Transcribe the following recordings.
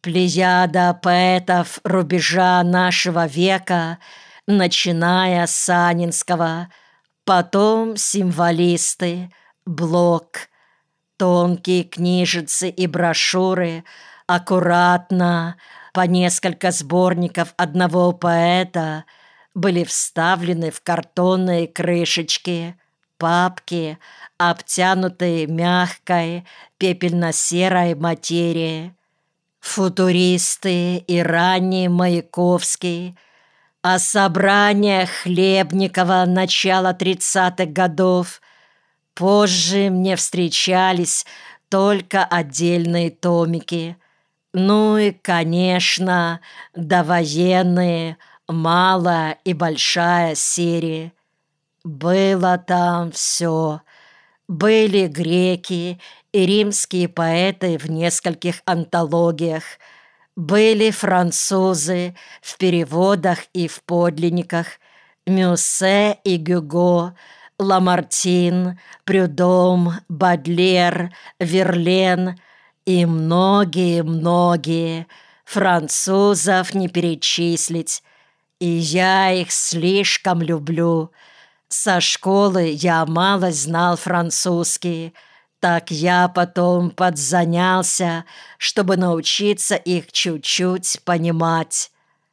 Плеяда поэтов рубежа нашего века, начиная с Анинского, потом символисты, Блок, тонкие книжицы и брошюры, аккуратно, по несколько сборников одного поэта, были вставлены в картонные крышечки, папки, обтянутые мягкой пепельно-серой материей. Футуристы и ранний Маяковский, о собраниях Хлебникова начала 30-х годов. Позже мне встречались только отдельные томики. Ну и, конечно, довоенные малая и большая серии. Было там все. Были греки и римские поэты в нескольких антологиях. Были французы в переводах и в подлинниках. Мюссе и Гюго, Ламартин, Прюдом, Бодлер, Верлен и многие-многие. Французов не перечислить. И я их слишком люблю. Со школы я мало знал французский, так я потом подзанялся, чтобы научиться их чуть-чуть понимать.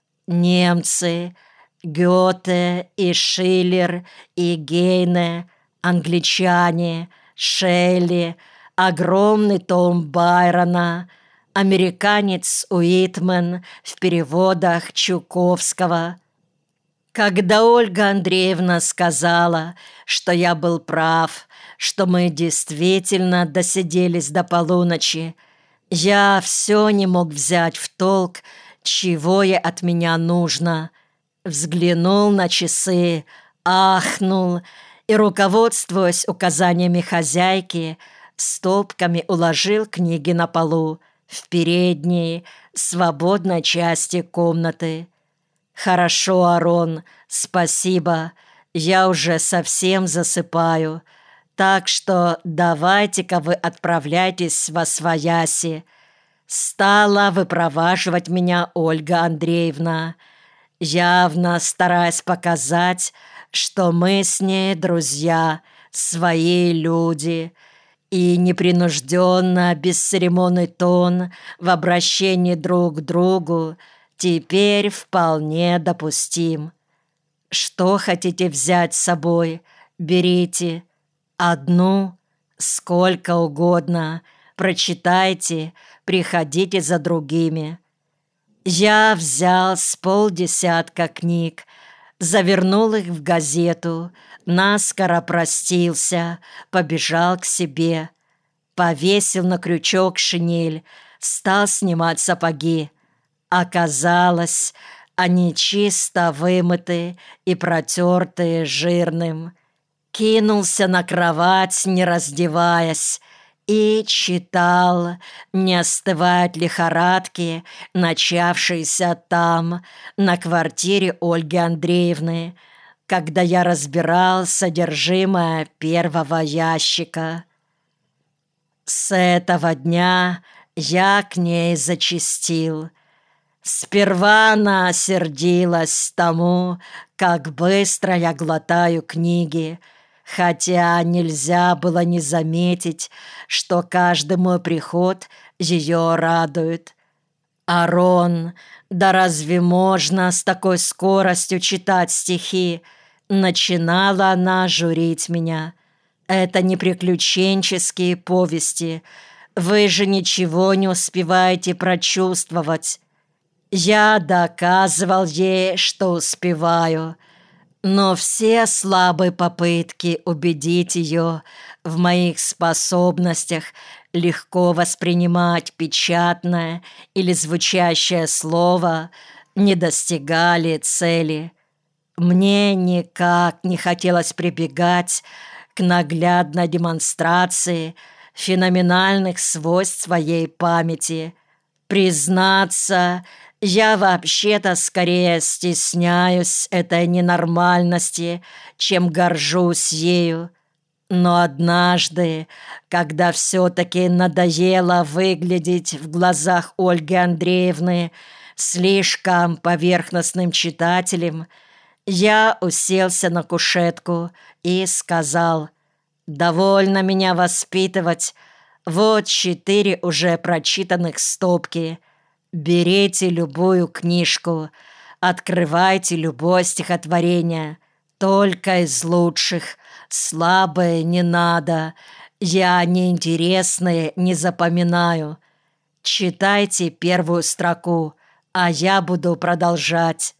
Немцы, Гёте и Шиллер и Гейне, англичане, Шелли, огромный том Байрона, американец Уитмен в переводах Чуковского. Когда Ольга Андреевна сказала, что я был прав, что мы действительно досиделись до полуночи, я все не мог взять в толк, чего ей от меня нужно. Взглянул на часы, ахнул и, руководствуясь указаниями хозяйки, стопками уложил книги на полу в передней, свободной части комнаты. «Хорошо, Арон, спасибо. Я уже совсем засыпаю. Так что давайте-ка вы отправляйтесь восвояси». Стала выпроваживать меня Ольга Андреевна, явно стараясь показать, что мы с ней друзья, свои люди, и непринужденно, бесцеремонный тон в обращении друг к другу теперь вполне допустим. Что хотите взять с собой, берите. Одну, сколько угодно, прочитайте, приходите за другими. Я взял с полдесятка книг, завернул их в газету, наскоро простился, побежал к себе, повесил на крючок шинель, стал снимать сапоги. Оказалось, они чисто вымыты и протертые жирным. Кинулся на кровать, не раздеваясь, и читал, не остывая от лихорадки, начавшейся там, на квартире Ольги Андреевны, когда я разбирал содержимое первого ящика. С этого дня я к ней зачастил. Сперва она сердилась тому, как быстро я глотаю книги, хотя нельзя было не заметить, что каждый мой приход ее радует. «Арон, да разве можно с такой скоростью читать стихи?» Начинала она журить меня. «Это не приключенческие повести. Вы же ничего не успеваете прочувствовать». Я доказывал ей, что успеваю, но все слабые попытки убедить ее в моих способностях легко воспринимать печатное или звучащее слово не достигали цели. Мне никак не хотелось прибегать к наглядной демонстрации феноменальных свойств своей памяти. Признаться, я вообще-то скорее стесняюсь этой ненормальности, чем горжусь ею. Но однажды, когда все-таки надоело выглядеть в глазах Ольги Андреевны слишком поверхностным читателем, я уселся на кушетку и сказал: «Довольно меня воспитывать. Вот 4 уже прочитанных стопки. Берите любую книжку, открывайте любое стихотворение, только из лучших. Слабые не надо, я неинтересные не запоминаю. Читайте первую строку, а я буду продолжать».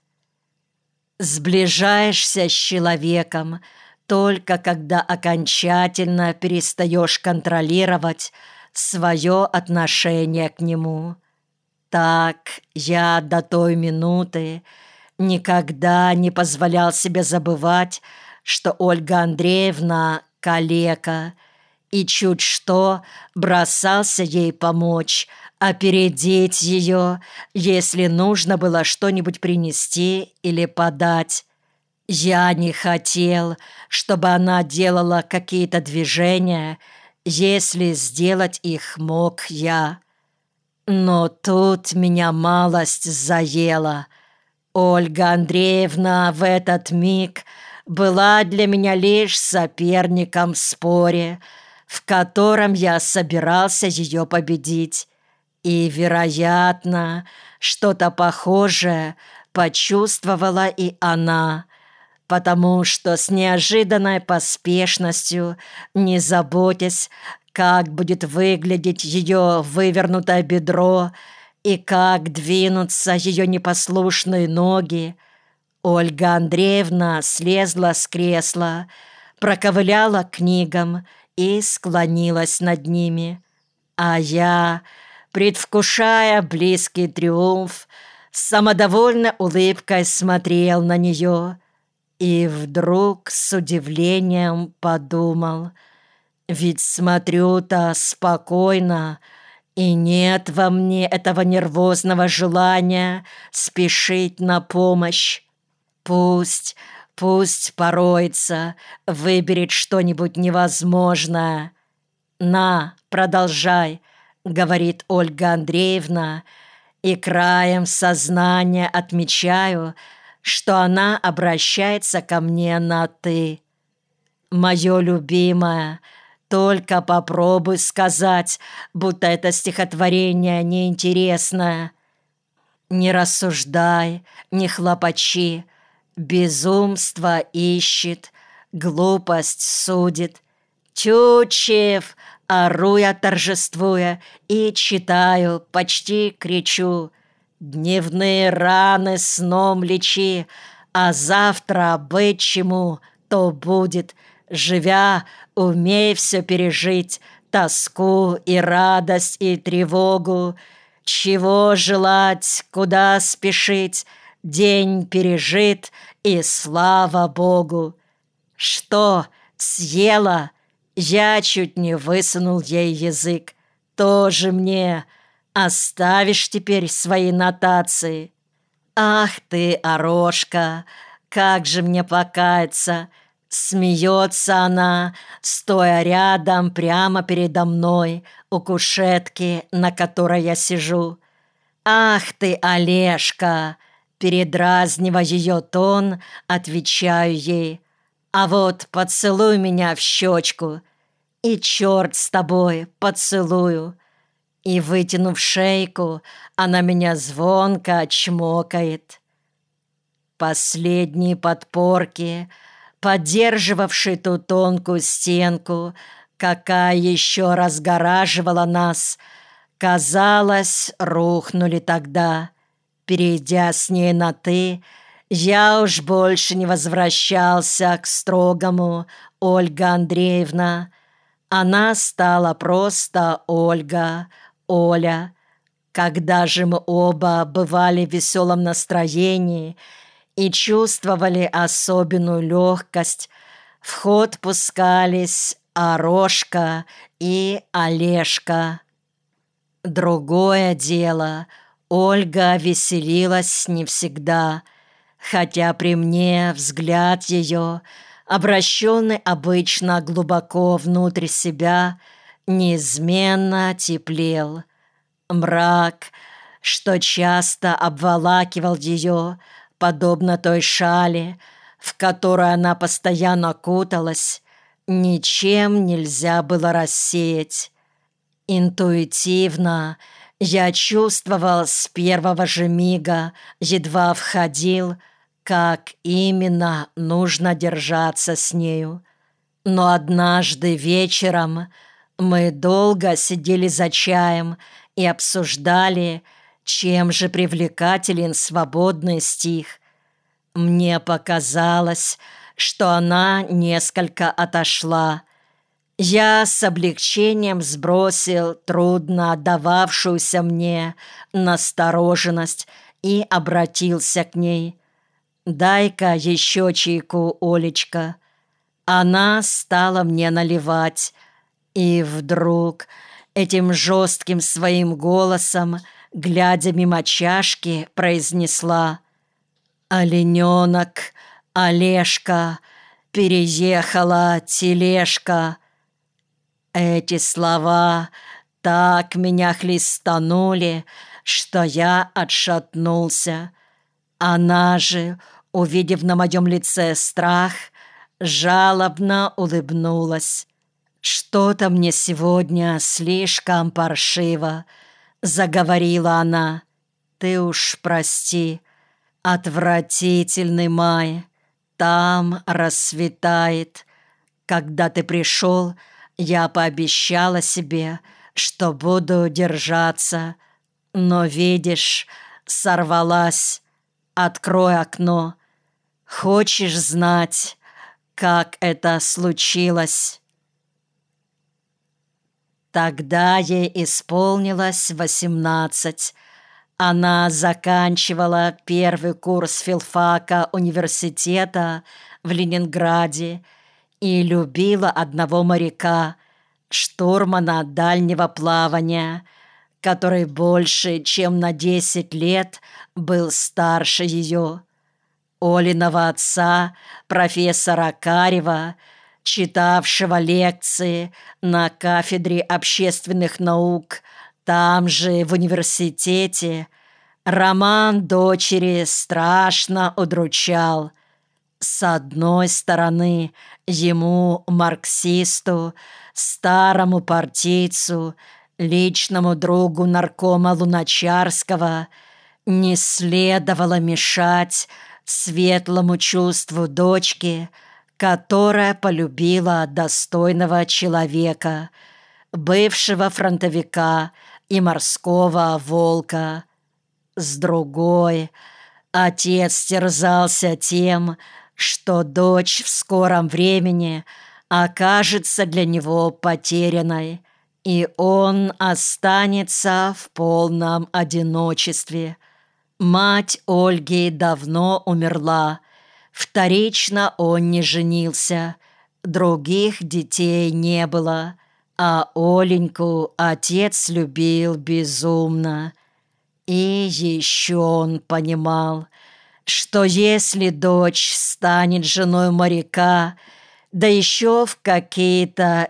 Сближаешься с человеком только когда окончательно перестаешь контролировать свое отношение к нему. Так я до той минуты никогда не позволял себе забывать, что Ольга Андреевна — калека, и чуть что бросался ей помочь, опередить ее, если нужно было что-нибудь принести или подать. Я не хотел, чтобы она делала какие-то движения, если сделать их мог я. Но тут меня малость заела. Ольга Андреевна в этот миг была для меня лишь соперником в споре, в котором я собирался ее победить. И, вероятно, что-то похожее почувствовала и она, потому что с неожиданной поспешностью, не заботясь, как будет выглядеть ее вывернутое бедро и как двинутся ее непослушные ноги, Ольга Андреевна слезла с кресла, проковыляла к книгам и склонилась над ними. А я, предвкушая близкий триумф, с самодовольной улыбкой смотрел на нее и вдруг с удивлением подумал: ведь смотрю-то спокойно, и нет во мне этого нервозного желания спешить на помощь. Пусть пороется, выберет что-нибудь невозможное. «На, продолжай», — говорит Ольга Андреевна, и краем сознания отмечаю, что она обращается ко мне на «ты». «Мое любимое, только попробуй сказать, будто это стихотворение неинтересное. Не рассуждай, не хлопочи, безумство ищет, глупость судит. Тютчев!» — ору я, торжествуя, и читаю, почти кричу: «Дневные раны сном лечи, а завтра быть чему, то будет. Живя, умей все пережить, тоску и радость и тревогу. Чего желать, куда спешить, день пережит, и слава Богу». «Что, съела?» Я чуть не высунул ей язык. «Тоже мне. Оставишь теперь свои нотации?» «Ах ты, Орошка, как же мне покаяться!» Смеется она, стоя рядом прямо передо мной у кушетки, на которой я сижу. «Ах ты, Олежка!» Передразнивая ее тон, отвечаю ей: «А вот поцелуй меня в щечку, и черт с тобой, поцелую». И, вытянув шейку, она меня звонко чмокает. Последние подпорки, поддерживавшие ту тонкую стенку, какая еще разгораживала нас, казалось, рухнули тогда. Перейдя с ней на «ты», я уж больше не возвращался к строгому «Ольга Андреевна». Она стала просто Ольга, Оля. Когда же мы оба бывали в веселом настроении и чувствовали особенную легкость, в ход пускались Орошка и Олежка. Другое дело, Ольга веселилась не всегда, хотя при мне взгляд ее обращенный обычно глубоко внутрь себя, неизменно теплел. Мрак, что часто обволакивал ее, подобно той шали, в которой она постоянно куталась, ничем нельзя было рассеять. Интуитивно я чувствовал с первого же мига, едва входил, как именно нужно держаться с нею. Но однажды вечером мы долго сидели за чаем и обсуждали, чем же привлекателен свободный стих. Мне показалось, что она несколько отошла. Я с облегчением сбросил трудно отдававшуюся мне настороженность и обратился к ней. «Дай-ка еще чайку, Олечка». Она стала мне наливать, и вдруг этим жестким своим голосом, глядя мимо чашки, произнесла: «Олененок, Олежка, переехала тележка». Эти слова так меня хлестанули, что я отшатнулся. Она же, увидев на моем лице страх, жалобно улыбнулась. «Что-то мне сегодня слишком паршиво», — заговорила она. «Ты уж прости, отвратительный май, там рассветает. Когда ты пришел, я пообещала себе, что буду держаться, но, видишь, сорвалась. Открой окно. Хочешь знать, как это случилось?» Тогда ей исполнилось 18. Она заканчивала первый курс филфака университета в Ленинграде и любила одного моряка, штурмана дальнего плавания, который больше, чем на 10 лет был старше ее. Олиного отца, профессора Карева, читавшего лекции на кафедре общественных наук там же, в университете, роман дочери страшно удручал. С одной стороны, ему, марксисту, старому партийцу, личному другу наркома Луначарского, не следовало мешать светлому чувству дочки, которая полюбила достойного человека, бывшего фронтовика и морского волка. С другой, отец терзался тем, что дочь в скором времени окажется для него потерянной, и он останется в полном одиночестве. Мать Ольги давно умерла. Вторично он не женился. Других детей не было. А Оленьку отец любил безумно. И еще он понимал, что если дочь станет женой моряка, да еще в какие-то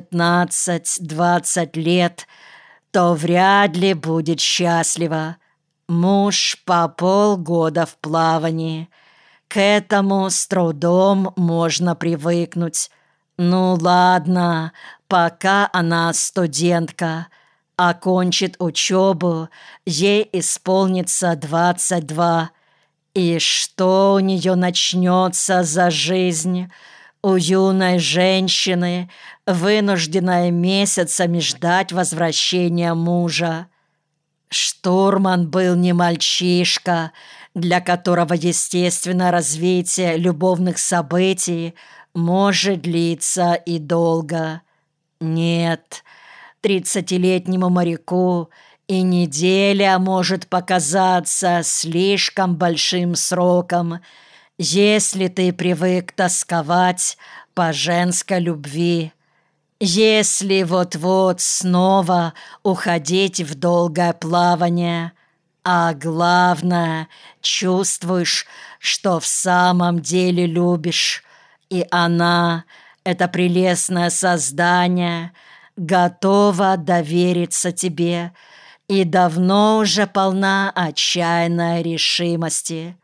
19-20 лет, то вряд ли будет счастлива. Муж по полгода в плавании. К этому с трудом можно привыкнуть. Ну ладно, пока она студентка. Окончит учебу, ей исполнится 22. И что у нее начнется за жизнь? У юной женщины, вынужденной месяцами ждать возвращения мужа. Штурман был не мальчишка, для которого естественное развитие любовных событий может длиться и долго. Нет, 30-летнему моряку и неделя может показаться слишком большим сроком, если ты привык тосковать по женской любви. Если вот-вот снова уходить в долгое плавание, а главное, чувствуешь, что в самом деле любишь, и она, это прелестное создание, готова довериться тебе и давно уже полна отчаянной решимости.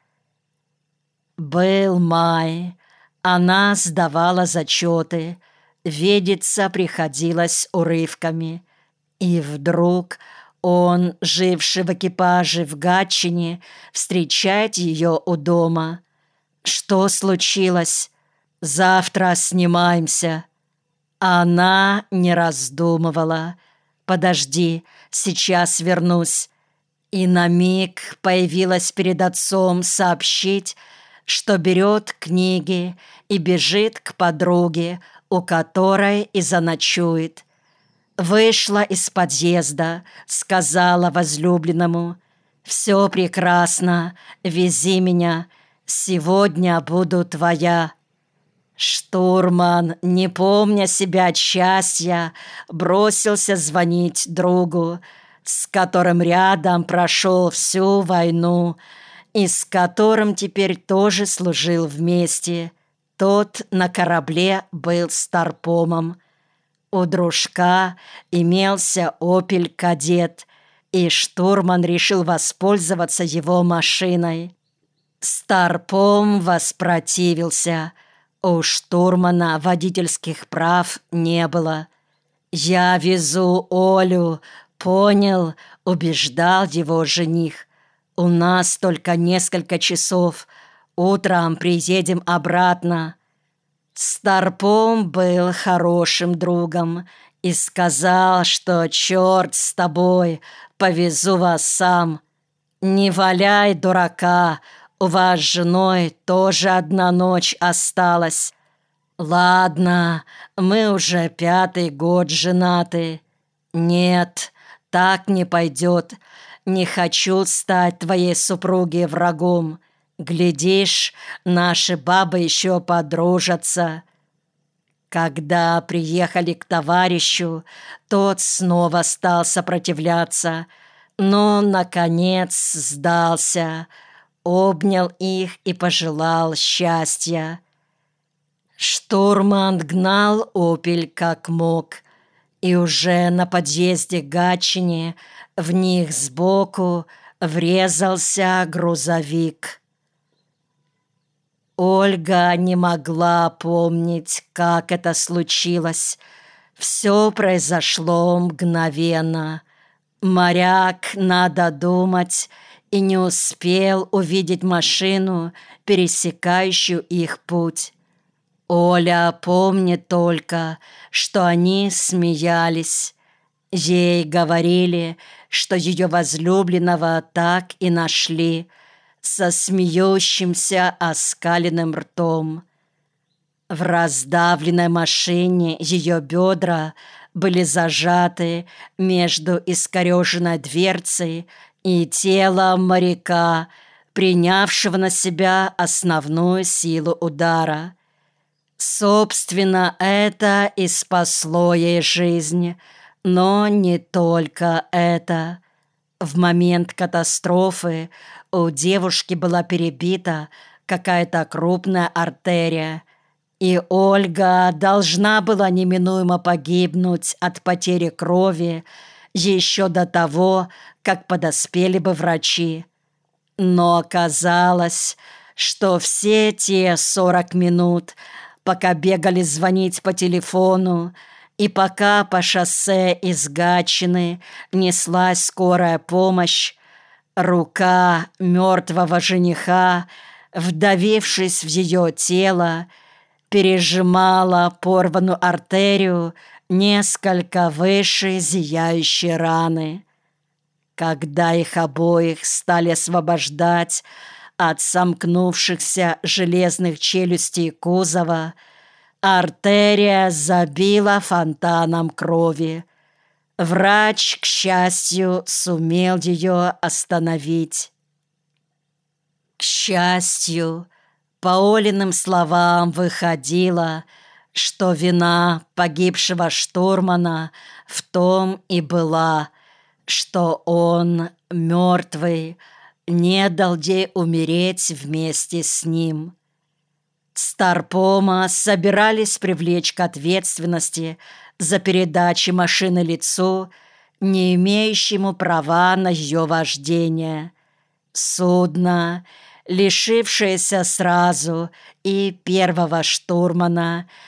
Был май, она сдавала зачеты, видеться приходилось урывками, и вдруг он, живший в экипаже в Гатчине, встречает ее у дома. «Что случилось? Завтра снимаемся». Она не раздумывала. «Подожди, сейчас вернусь». И на миг появилась перед отцом сообщить, что берет книги и бежит к подруге, у которой и заночует. Вышла из подъезда, сказала возлюбленному: «Все прекрасно, вези меня, сегодня буду твоя». Штурман, не помня себя от счастья, бросился звонить другу, с которым рядом прошел всю войну и с которым теперь тоже служил вместе. Тот на корабле был старпомом. У дружка имелся «Опель Кадет», и штурман решил воспользоваться его машиной. Старпом воспротивился. У штурмана водительских прав не было. «Я везу Олю, понял?» — убеждал его жених. «У нас только несколько часов. Утром приедем обратно». Старпом был хорошим другом и сказал, что черт с тобой, повезу вас сам. «Не валяй дурака, у вас с женой тоже одна ночь осталась». «Ладно, мы уже 5-й год женаты». «Нет, так не пойдет. Не хочу стать твоей супруге врагом. Глядишь, наши бабы еще подружатся». Когда приехали к товарищу, тот снова стал сопротивляться, но, наконец, сдался, обнял их и пожелал счастья. Штурман гнал «Опель» как мог, и уже на подъезде к Гатчине в них сбоку врезался грузовик. Ольга не могла помнить, как это случилось. Все произошло мгновенно. Моряк, надо думать, и не успел увидеть машину, пересекающую их путь. Оля помнит только, что они смеялись. Ей говорили, что ее возлюбленного так и нашли, со смеющимся оскаленным ртом. В раздавленной машине ее бедра были зажаты между искореженной дверцей и телом моряка, принявшего на себя основную силу удара. Собственно, это и спасло ей жизнь, но не только это. В момент катастрофы у девушки была перебита какая-то крупная артерия, и Ольга должна была неминуемо погибнуть от потери крови еще до того, как подоспели бы врачи. Но оказалось, что все те 40 минут, пока бегали звонить по телефону, и пока по шоссе из Гатчины неслась скорая помощь, рука мертвого жениха, вдавившись в ее тело, пережимала порванную артерию несколько выше зияющей раны. Когда их обоих стали освобождать от сомкнувшихся железных челюстей кузова, артерия забила фонтаном крови. Врач, к счастью, сумел ее остановить. К счастью, по Олиным словам выходило, что вина погибшего штурмана в том и была, что он, мертвый, не дал ей умереть вместе с ним. Старпома собирались привлечь к ответственности за передачу машины лицу, не имеющему права на ее вождение. Судно, лишившееся сразу и первого штурмана,